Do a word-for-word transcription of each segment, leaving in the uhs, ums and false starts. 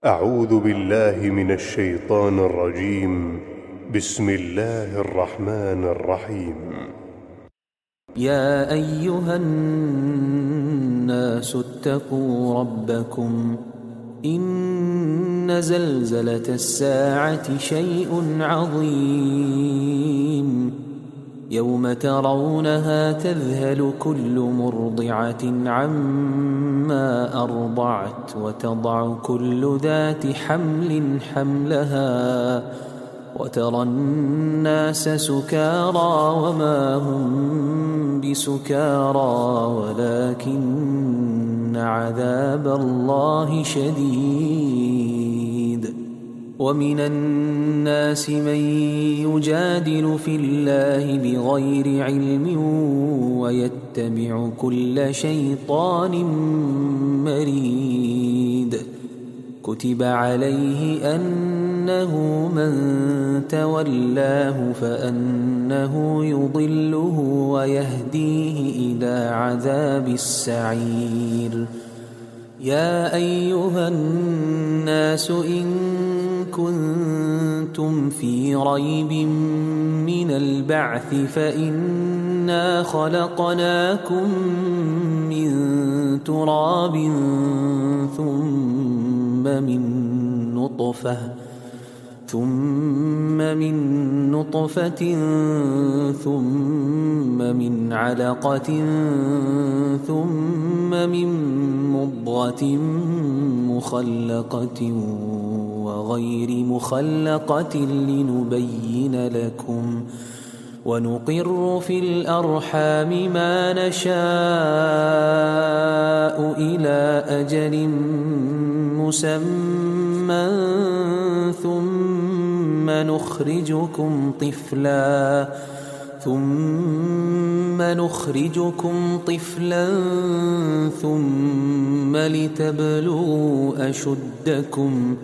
أعوذ بالله من الشيطان الرجيم. بسم الله الرحمن الرحيم. يا أيها الناس اتقوا ربكم إن زلزلة الساعة شيء عظيم يوم ترونها تذهل كل مرضعة عما أرضعت وتضع كل ذات حمل حملها وترى الناس سكارى وما هم بسكارى ولكن عذاب الله شديد. ومن الناس من يجادل في الله بغير علم ويتبع كل شيطان مريد. كتب عليه أنه من تولاه فأنه يضله ويهديه إلى عذاب السعير. يا أيها الناس إن كنتم في ريب من البعث فإنا خلقناكم من تراب ثم من نطفة ثم من نطفة ثم من علقة ثم من مضغة مخلقة وغير مخلقة لنبين لكم ونقر في الأرحام ما نشاء إلى أجل مسمى ثم نخرجكم طفلا ثم نخرجكم طفلا ثم لتبلغوا أشدكم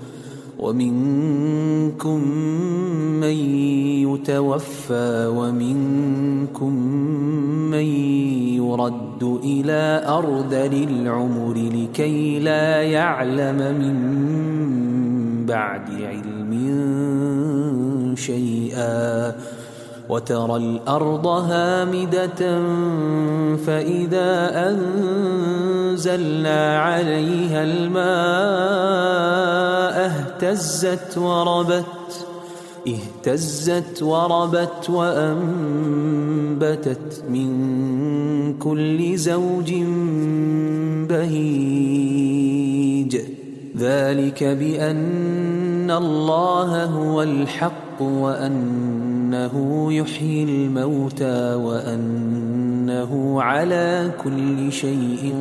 ومنكم من يتوفى ومنكم من يرد إلى أرذل العمر لكي لا يعلم من بعد علم شيئا. وترى الأرض هامدة فإذا أنزلنا عليها الماء اهتزت وربت اهتزت وربت وأنبتت من كل زوج بهيج. ذلك بأن الله هو الحق وأنه يحيي الموتى وأنه على كل شيء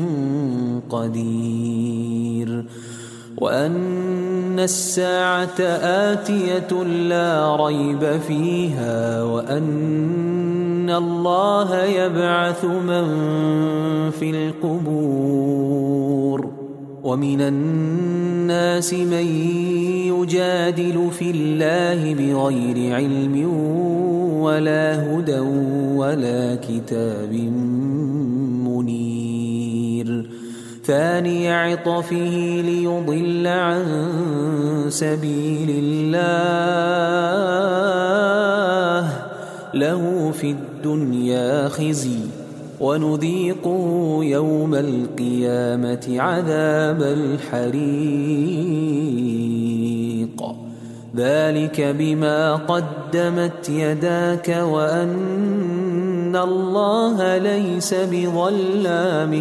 قدير وأن الساعة آتية لا ريب فيها وأن الله يبعث من في القبور. ومن الناس من يجادل في الله بغير علم ولا هدى ولا كتاب منير. ثاني عطفه ليضل عن سبيل الله له في الدنيا خزي ونذيقه يوم القيامة عذاب الحريق. ذلك بما قدمت يداك وأن الله ليس بظلام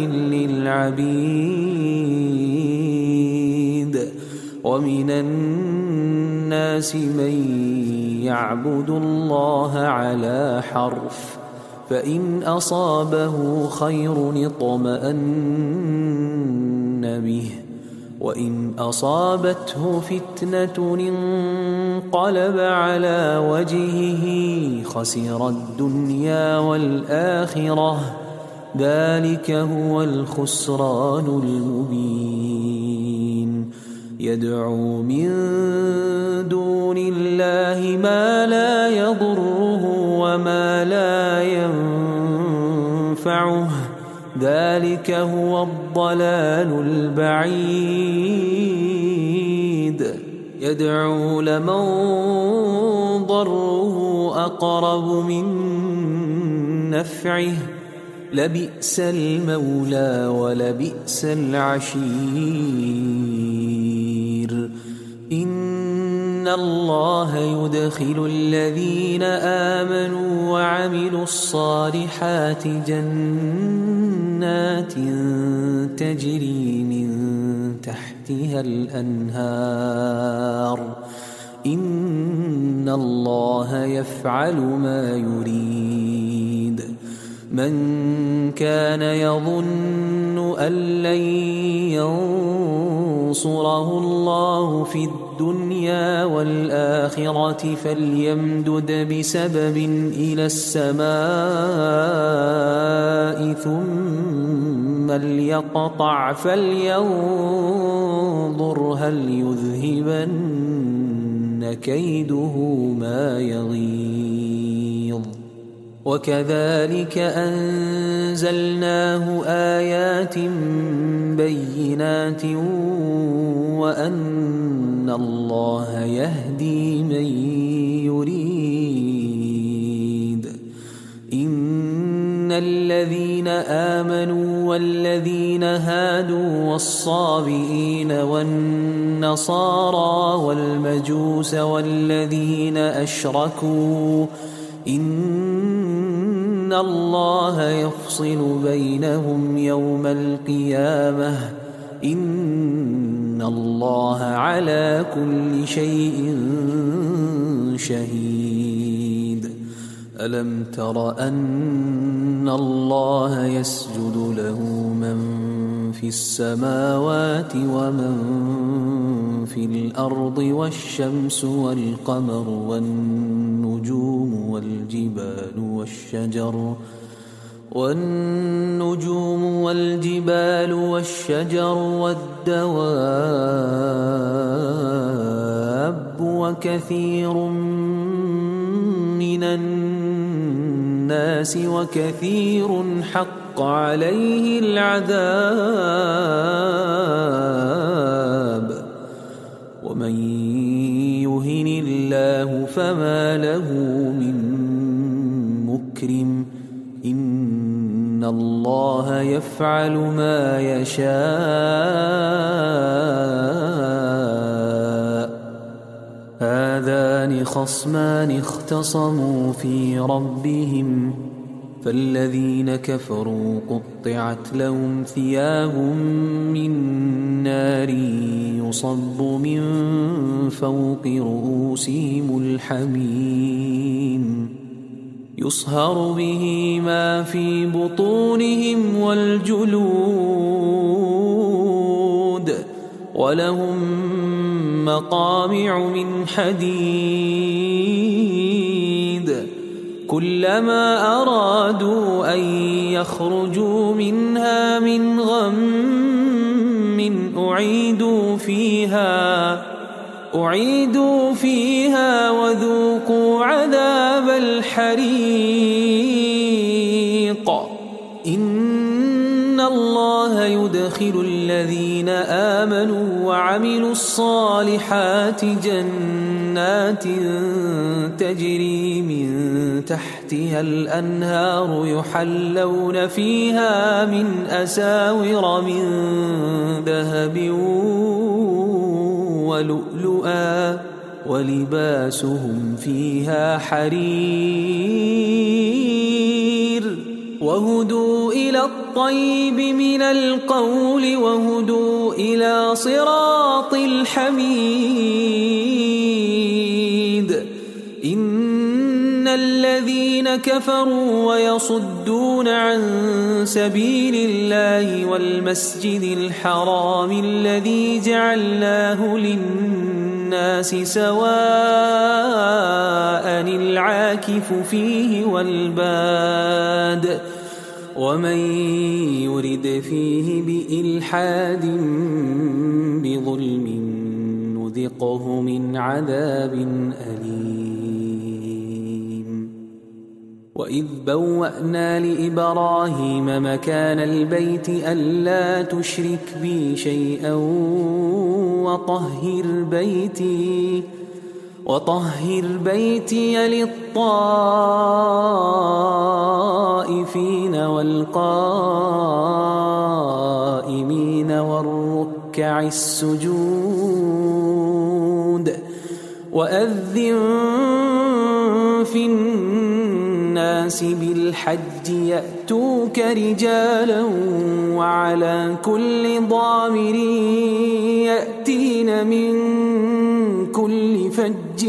للعبيد. ومن الناس من يعبد الله على حرف فإن أصابه خير اطمأن به وإن أصابته فتنة انقلب على وجهه خسر الدنيا والآخرة. ذلك هو الخسران المبين. يدعو من دون الله ما لا يضره وما لا ينفعه ذلك هو الضلال البعيد. يدعو لمن ضره أقرب من نفعه لبئس المولى ولبئس العشير إن الله يدخل الذين آمنوا وعملوا الصالحات جنات تجري من تحتها الأنهار إن الله يفعل ما يريد من كان يظن أن لن ينصره الله في الدنيا والآخرة فليمدد بسبب إلى السماء ثم ليقطع فلينظر هل يذهبن كيده ما يغيظ وكذلك أنزلناه آيات بينات وأن الله يهدي من يريد إن الذين آمنوا والذين هادوا والصابئين والنصارى والمجوس والذين أشركوا إن الله يفصل بينهم يوم القيامة إن الله على كل شيء شهيد ألم تر أن الله يسجد له من في السماوات ومن في الأرض والشمس والقمر والنجوم والجبال والشجر والنجوم والجبال والشجر والدواب وكثير من الناس وكثير حق عليه العذاب ومن يهن الله فما له من مكرم إن الله يفعل ما يشاء هذان خصمان اختصموا في ربهم فالذين كفروا قطعت لهم ثياب من نار يصب من فوق رؤوسهم الحميم يصهر به ما في بطونهم والجلود ولهم مقامع من حديد كلما أرادوا أن يخرجوا منها من غم أعيدوا فيها أعيدوا فيها وذوقوا عذاب الحريق إن الله يدخل الذين آمنوا وعملوا الصالحات جنات تجري من تحتها الأنهار يحلون فيها من أساور من ذهب ولؤلؤا ولباسهم فيها حرير وهدوا إلى الطيب من القول وهدوا إلى صراط الحميد إن الذين كفروا ويصدون عن سبيل الله والمسجد الحرام الذي جعلناه للناس سواء العاكف فيه والباد ومن يرد فيه بإلحاد بظلم نذقه من عذاب أليم وإذ بوأنا لإبراهيم مكان البيت ألا تشرك بي شيئا وطهر بيتي وطهر بيتي للطائفين والقائمين والركع السجود وأذن في الناس بالحج يأتوك رجالا وعلى كل ضامر يأتين من كل فج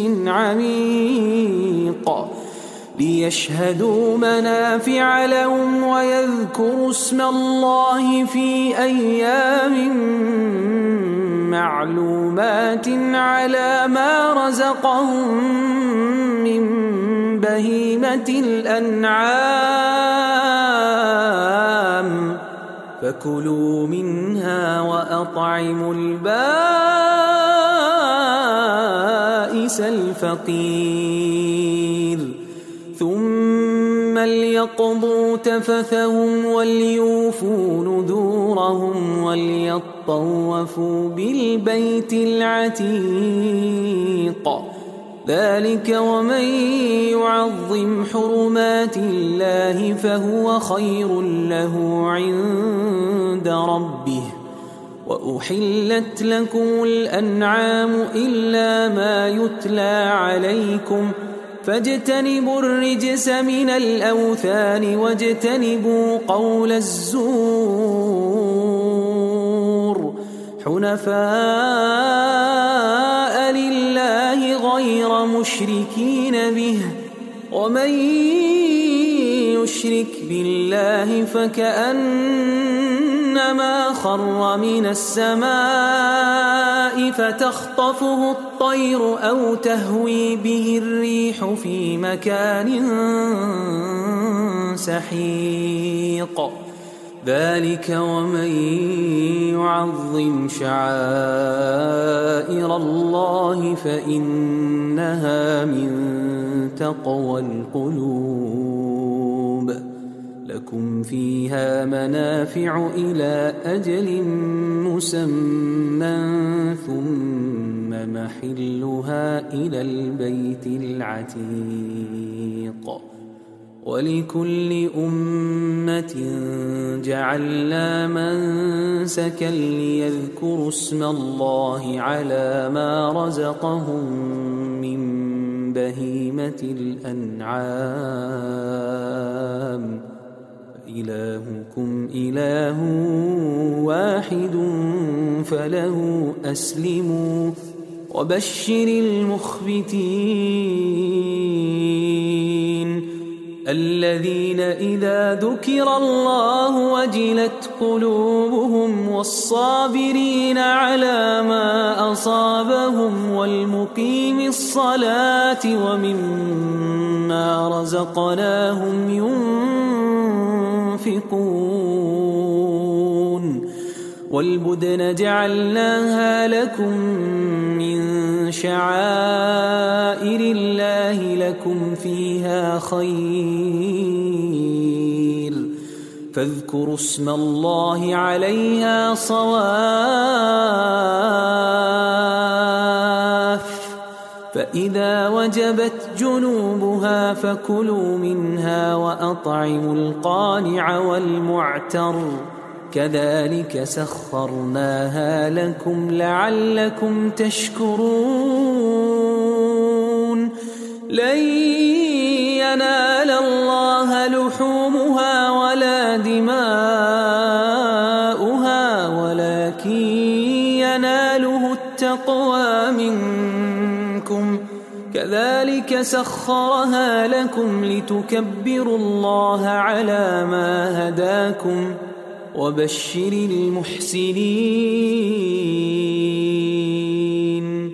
عميق ليشهدوا منافع لهم ويذكروا اسم الله في أيام معلومات على ما رزقهم من بهيمة الأنعام فكلوا منها وأطعموا البائس الفقير ثم ليقضوا تفثهم وليوفوا نذورهم وليطوفوا بالبيت العتيق ذلك ومن يعظم حرمات الله فهو خير له عند ربه وأحلت لكم الأنعام إلا ما يتلى عليكم فاجتنبوا الرجس من الأوثان واجتنبوا قول الزور حنفاء لله غير مشركين به ومن يشرك بالله فكأنما خر من السماء فتخطفه الطير أو تهوي به الريح في مكان سحيق ذلك ومن يعظم شعائر الله فإنها من تقوى القلوب لكم فيها منافع إلى أجل مسمى ثم محلها إلى البيت العتيق ولكل أمة جعلنا منسكا ليذكروا اسم الله على ما رزقهم من بهيمة الأنعام إلهكم إله واحد فله أسلموا وبشر المخبتين الذين إذا ذكر الله وجلت قلوبهم والصابرين على ما أصابهم والمقيم الصلاة ومما رزقناهم ينفقون والبدن جعلناها لكم من شعائر الله لكم فيها خير فاذكروا اسم الله عليها صواف فإذا وجبت جنوبها فكلوا منها وأطعموا القانع والمعتر كذلك سخرناها لكم لعلكم تشكرون لن ينال الله لحومها ولا دماؤها ولكن يناله التقوى منكم كذلك سخرها لكم لتكبروا الله على ما هداكم وبشر المحسنين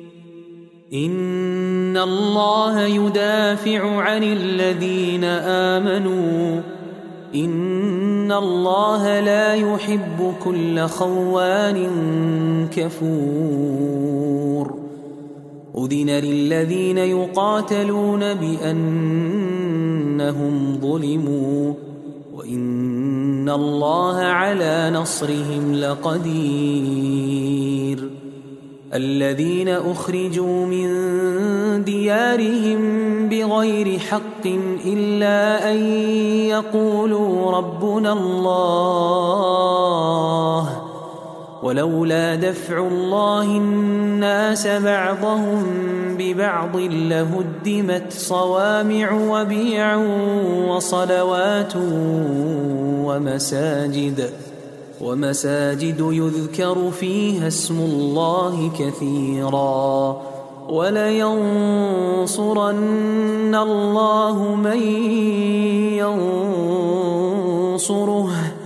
إن الله يدافع عن الذين آمنوا إن الله لا يحب كل خوان كفور أذن للذين يقاتلون بأنهم ظلموا وإن الله على نصرهم لقدير الذين أخرجوا من ديارهم بغير حق إلا أن يقولوا ربنا الله ولولا دفع الله الناس بعضهم ببعض لهدمت صوامع وبيع وصلوات ومساجد ومساجد يذكر فيها اسم الله كثيرا ولينصرن الله من ينصره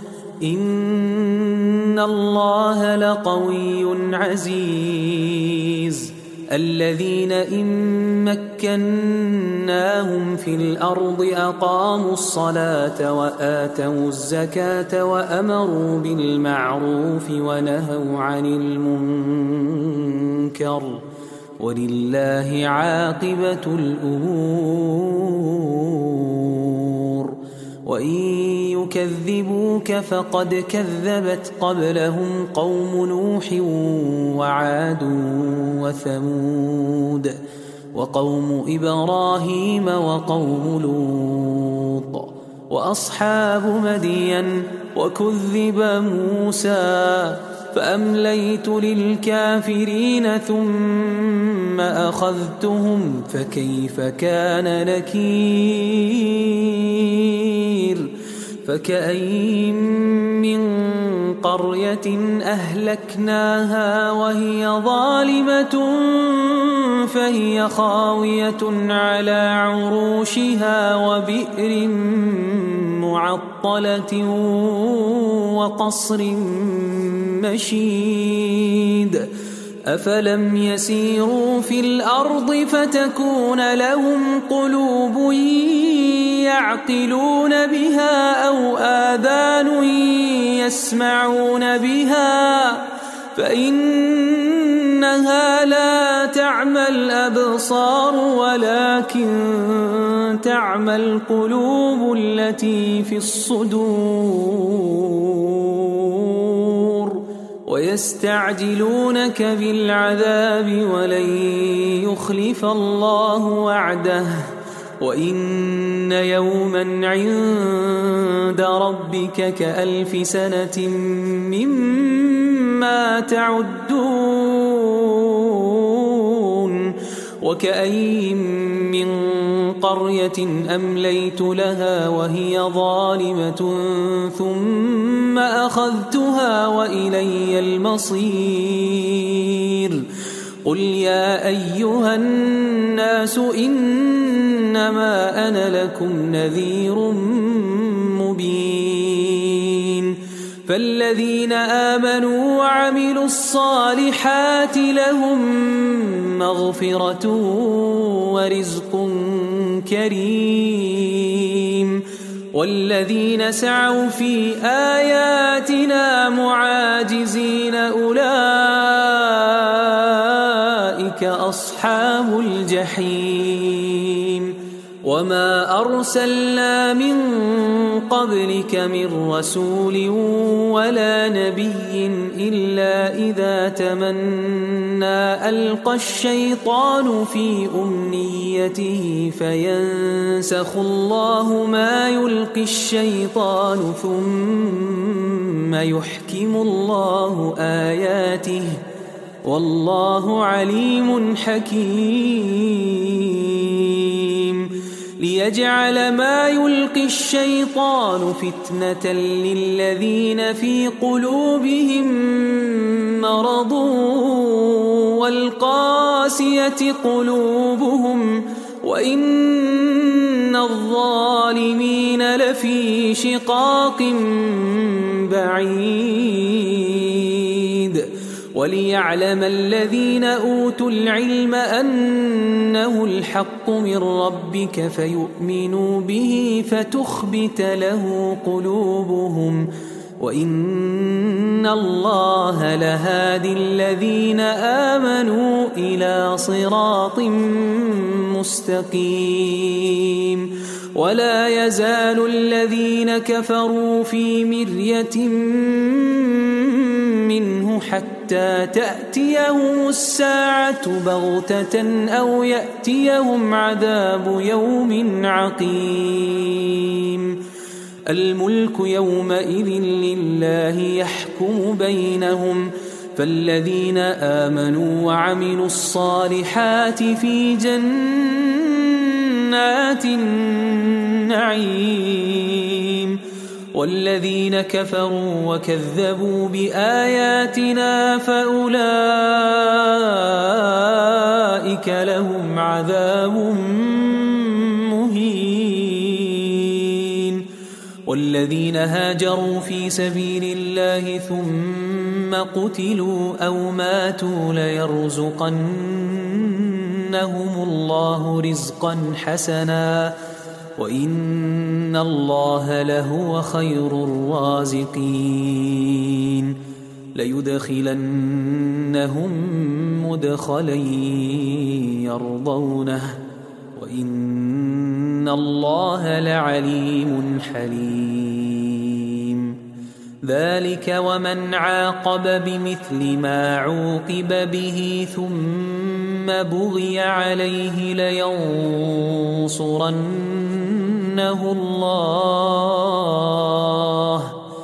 إن الله لقوي عزيز الذين إن مكناهم في الأرض أقاموا الصلاة وآتوا الزكاة وأمروا بالمعروف ونهوا عن المنكر ولله عاقبة الأمور وإن يكذبوك فقد كذبت قبلهم قوم نوح وعاد وثمود وقوم إبراهيم وقوم لوط وأصحاب مدين وكذب موسى فأمليت للكافرين ثم أخذتهم فكيف كان نكير فكأين من قرية أهلكناها وهي ظالمة فهي خاوية على عروشها وبئر معطلة وقصر مشيد أفلم يسيروا في الأرض فتكون لهم قلوب يعقلون بها أو آذان يسمعون بها فإنها لا تعمى الأبصار ولكن تعمى القلوب التي في الصدور ويستعجلونك بالعذاب ولن يخلف الله وعده وإن يوما عند ربك كألف سنة مما تعدون وكأين من قرية أمليت لها وهي ظالمة ثم أخذتها وإلي المصير قل يا أيها الناس إنما أنا لكم نذير مبين فالذين آمنوا وعملوا الصالحات لهم مغفرة ورزق كريم والذين سعوا في آياتنا معاجزين أولئك أصحاب الجحيم وما أرسلنا من قبلك من رسول ولا نبي إلا إذا تمنى ألقى الشيطان في أمنيته فينسخ الله ما يلقي الشيطان ثم يحكم الله آياته والله عليم حكيم ليجعل ما يلقي الشيطان فتنة للذين في قلوبهم مرض والقاسية قلوبهم وإن الظالمين لفي شقاق بعيد وليعلم الذين أوتوا العلم أنه الحق من ربك فيؤمنوا به فتخبت له قلوبهم وإن الله لهادي الذين آمنوا إلى صراط مستقيم ولا يزال الذين كفروا في مرية منه حتى حتى تأتيهم الساعة بغتة أو يأتيهم عذاب يوم عقيم الملك يومئذ لله يحكم بينهم فالذين آمنوا وعملوا الصالحات في جنات النعيم والذين كفروا وكذبوا بآياتنا فأولئك لهم عذاب مهين والذين هاجروا في سبيل الله ثم قتلوا أو ماتوا ليرزقنهم الله رزقا حسنا وإن الله لهو خير الرازقين ليدخلنهم مدخلا يرضونه وإن الله لعليم حليم ذلك ومن عاقب بمثل ما عوقب به ثم بغي عليه لينصرنه الله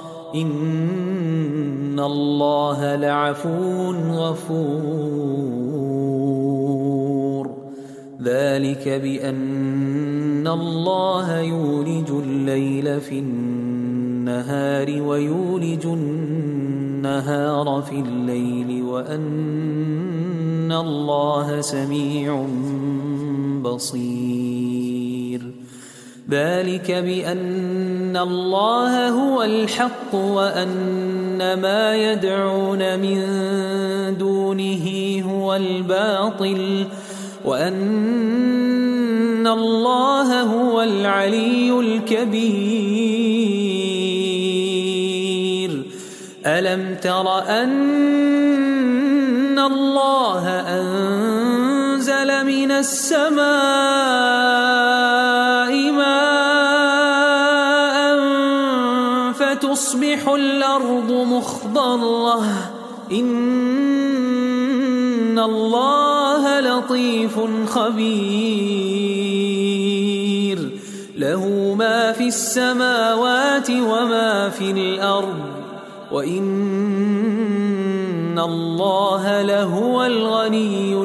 إن الله لعفو غفور ذلك بأن الله يولج الليل في النهار ويولج النهار في الليل وأن الله سميع بصير ذلك بأن الله هو الحق وأن ما يدعون من دونه هو الباطل وأن الله هو العلي الكبير ألم تر أن الله أنزل من السماء ماء فتصبح الأرض مخضرة إن الله لطيف خبير له ما في السماوات وما في الأرض وإن الله لهو الغني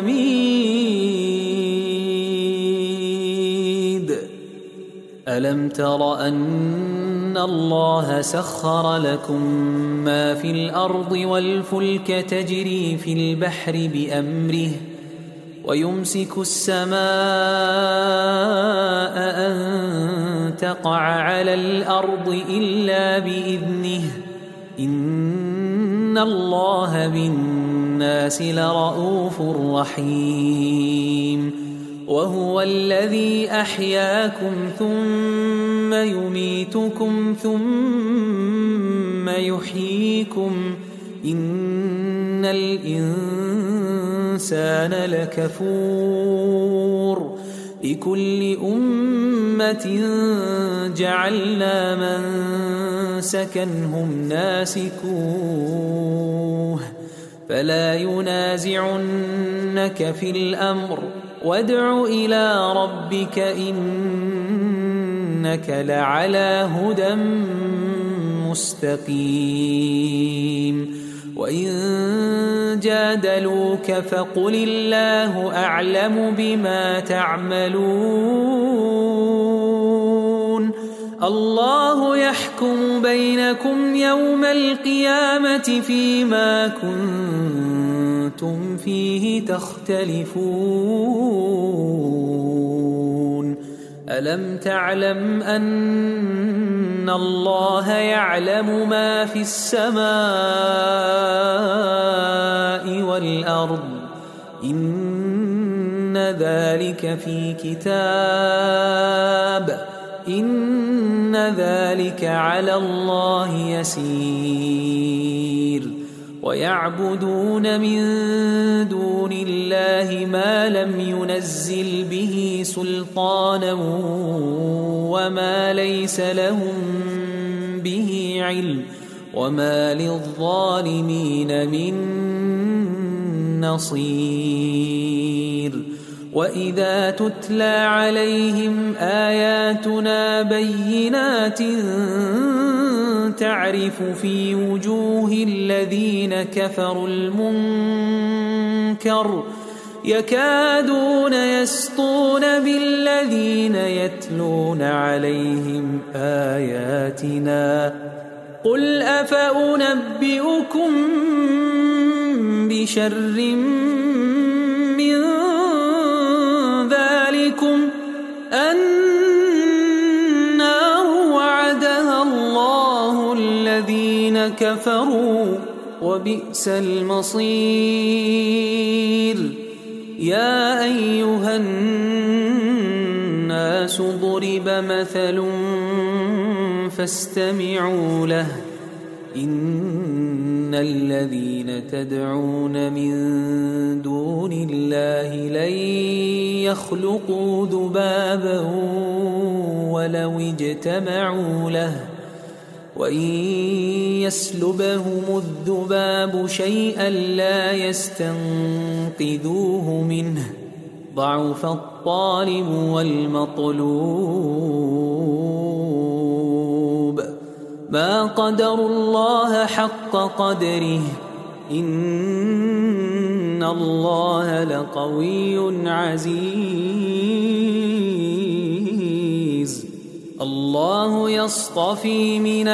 الحميد ألم تر أن الله سخر لكم ما في الأرض والفلك تجري في البحر بأمره ويمسك السماء أن تقع على الأرض إلا بإذنه إن الله بالناس لرؤوف رحيم وهو الذي أحياكم ثم يميتكم ثم يحييكم إن الإنسان لكفور لكل أمة جعلنا منسكا هم ناسكوه فلا ينازعنك في الأمر وادع إلى ربك إنك لعلى هدى مستقيم وإن جادلوك فقل الله أعلم بما تعملون الله يحكم بينكم يوم القيامة فيما كنتم فيه تختلفون ألم تعلم أن الله يعلم ما في السماء والأرض إن ذلك في كتاب إن ذلك على الله يسير ويعبدون من دون الله ما لم ينزل به سلطانا وما ليس لهم به علم وما للظالمين من نصير وإذا تتلى عليهم آياتنا بينات تعرف في وجوه الذين كفروا المنكر يكادون يسطون بالذين يتلون عليهم آياتنا قل أفأنبئكم بشر من ذلكم النار وعدها الله الذين كفروا وبئس المصير يا أيها الناس ضرب مثل فاستمعوا له إن الذين تدعون من دون الله لن يخلقوا ذبابا ولو اجتمعوا له وإن يسلبهم الذباب شيئا لا يستنقذوه منه ضعف الطالب والمطلوب ما قدروا الله حق قدره إن الله لقوي عزيز الله يصطفي من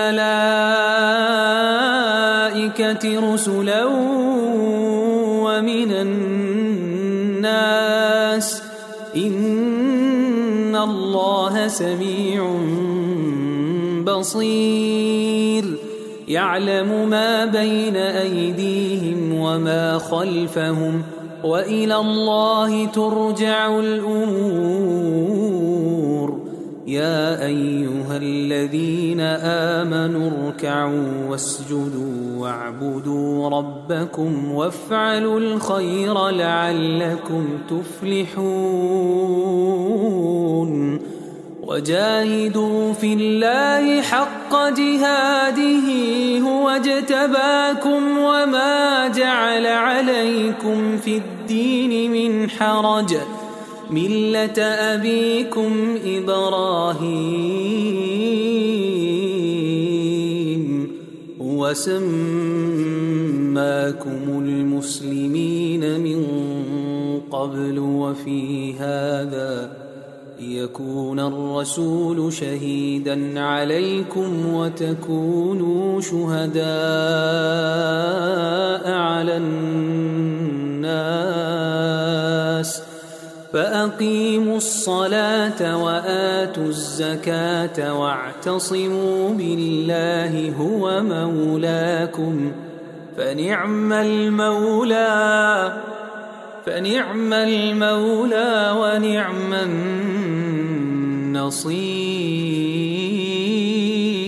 الملائكة رسلا ومن الناس إن الله سميع بصير يعلم ما بين أيديهم وما خلفهم وإلى الله ترجع الأمور يا أيها الذين آمنوا اركعوا واسجدوا واعبدوا ربكم وافعلوا الخير لعلكم تفلحون وجاهدوا في الله حق جهاده هو اجتباكم وما جعل عليكم في الدين من حرج ملة أبيكم إبراهيم وسماكم المسلمين من قبل وفي هذا ليكون الرسول شهيدا عليكم وتكونوا شهداء على الناس فأقيموا الصلاة وآتوا الزكاة واعتصموا بالله هو مولاكم فنعم المولى فنعم المولى ونعم النصير